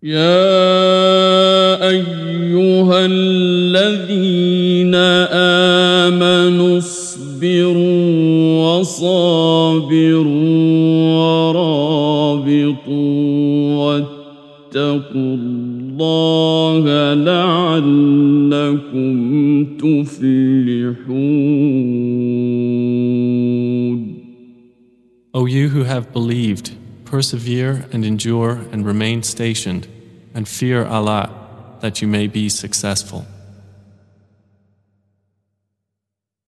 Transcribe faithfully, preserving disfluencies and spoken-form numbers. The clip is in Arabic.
يا أيها الذين آمنوا اصبروا وصابروا ورابطوا واتقوا الله لعلكم تفلحون. O you who have believed, persevere and endure and remain stationed, and fear Allah that you may be successful.